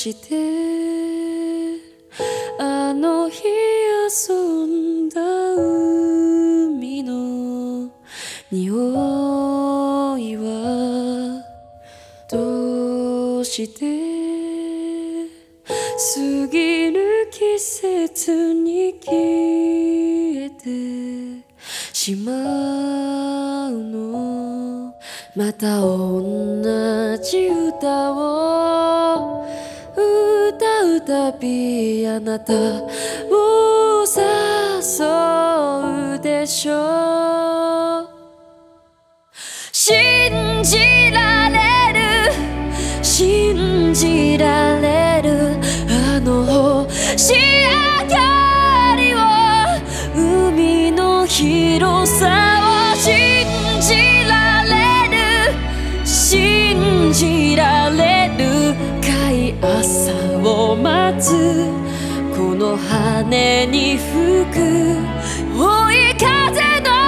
してあの日遊んだ海の匂いはどうして過ぎる季節に消えてしまうの。また同じ歌を歌うたびあなたを誘うでしょう。信じられる信じられるあの星明かりを海の広さを信じられる信じられる深い朝を待つこの羽に吹く追い風の